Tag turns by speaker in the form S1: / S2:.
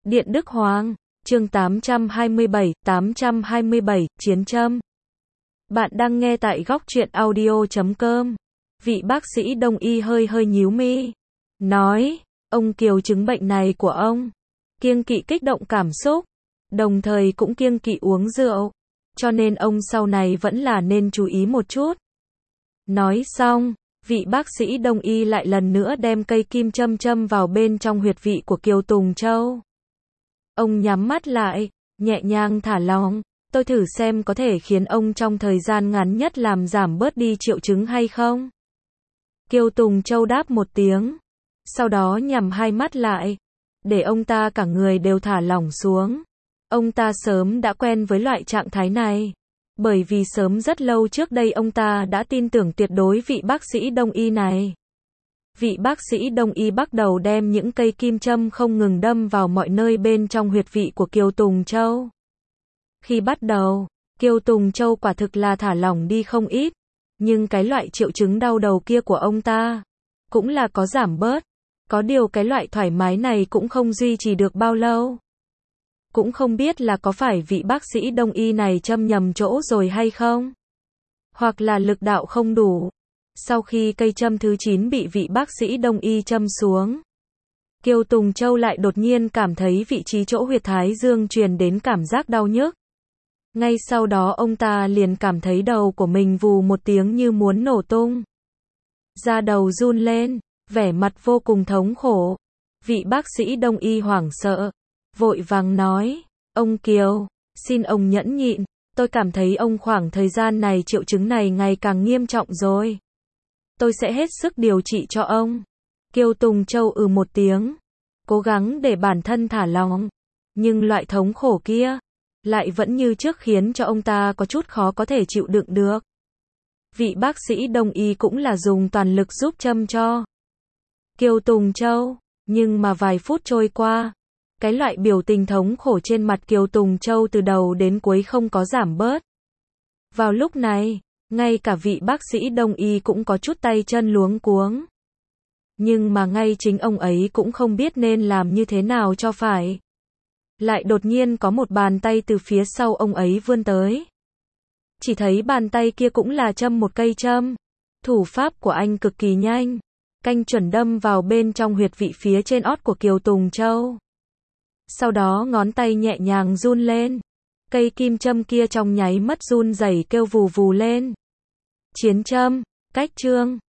S1: Điện Đức Hoàng, chương 827, Chiến Châm. Bạn đang nghe tại góc truyện audio.com. Vị bác sĩ đông y hơi nhíu mi. Nói, ông Kiều chứng bệnh này của ông, kiêng kỵ kích động cảm xúc, đồng thời cũng kiêng kỵ uống rượu. Cho nên ông sau này vẫn là nên chú ý một chút. Nói xong, vị bác sĩ đông y lại lần nữa đem cây kim châm vào bên trong huyệt vị của Kiều Tùng Châu. Ông nhắm mắt lại, nhẹ nhàng thả lỏng, tôi thử xem có thể khiến ông trong thời gian ngắn nhất làm giảm bớt đi triệu chứng hay không. Kiều Tùng Châu đáp một tiếng, sau đó nhắm hai mắt lại, để ông ta cả người đều thả lỏng xuống. Ông ta sớm đã quen với loại trạng thái này, bởi vì sớm rất lâu trước đây ông ta đã tin tưởng tuyệt đối vị bác sĩ đông y này. Vị bác sĩ đông y bắt đầu đem những cây kim châm không ngừng đâm vào mọi nơi bên trong huyệt vị của Kiều Tùng Châu. Khi bắt đầu, Kiều Tùng Châu quả thực là thả lỏng đi không ít, nhưng cái loại triệu chứng đau đầu kia của ông ta cũng là có giảm bớt. Có điều cái loại thoải mái này cũng không duy trì được bao lâu. Cũng không biết là có phải vị bác sĩ đông y này châm nhầm chỗ rồi hay không? Hoặc là lực đạo không đủ. Sau khi cây châm thứ 9 bị vị bác sĩ đông y châm xuống, Kiều Tùng Châu lại đột nhiên cảm thấy vị trí chỗ huyệt thái dương truyền đến cảm giác đau nhức. Ngay sau đó ông ta liền cảm thấy đầu của mình vù một tiếng như muốn nổ tung. Da đầu run lên, vẻ mặt vô cùng thống khổ. Vị bác sĩ đông y hoảng sợ, vội vàng nói, ông Kiều, xin ông nhẫn nhịn, tôi cảm thấy ông khoảng thời gian này triệu chứng này ngày càng nghiêm trọng rồi. Tôi sẽ hết sức điều trị cho ông. Kiều Tùng Châu một tiếng, cố gắng để bản thân thả lỏng, nhưng loại thống khổ kia lại vẫn như trước khiến cho ông ta có chút khó có thể chịu đựng được. Vị bác sĩ đông y cũng là dùng toàn lực giúp châm cho Kiều Tùng Châu, nhưng mà vài phút trôi qua, cái loại biểu tình thống khổ trên mặt Kiều Tùng Châu từ đầu đến cuối không có giảm bớt. Vào lúc này, ngay cả vị bác sĩ đông y cũng có chút tay chân luống cuống. Nhưng mà ngay chính ông ấy cũng không biết nên làm như thế nào cho phải. Lại đột nhiên có một bàn tay từ phía sau ông ấy vươn tới. Chỉ thấy bàn tay kia cũng là châm một cây châm. Thủ pháp của anh cực kỳ nhanh, canh chuẩn đâm vào bên trong huyệt vị phía trên ót của Kiều Tùng Châu. Sau đó ngón tay nhẹ nhàng run lên. Cây kim châm kia trong nháy mắt run rẩy kêu vù vù lên. Chiến châm, cách chương.